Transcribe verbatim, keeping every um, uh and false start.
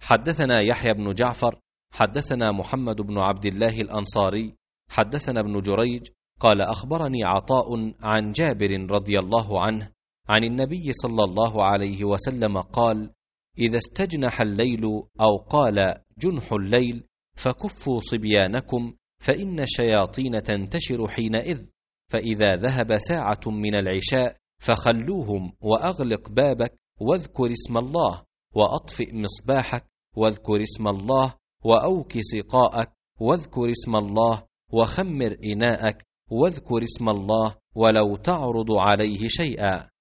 حدثنا يحيى بن جعفر حدثنا محمد بن عبد الله الأنصاري حدثنا ابن جريج قال أخبرني عطاء عن جابر رضي الله عنه عن النبي صلى الله عليه وسلم قال: إذا استجنح الليل أو قال جنح الليل فكفوا صبيانكم فإن الشياطين تنتشر حينئذ، فإذا ذهب ساعة من العشاء فخلوهم وأغلق بابك واذكر اسم الله، وأطفئ مصباحك واذكر اسم الله، وأوك سقاءك واذكر اسم الله، وخمر إناءك واذكر اسم الله ولو تعرض عليه شيئا.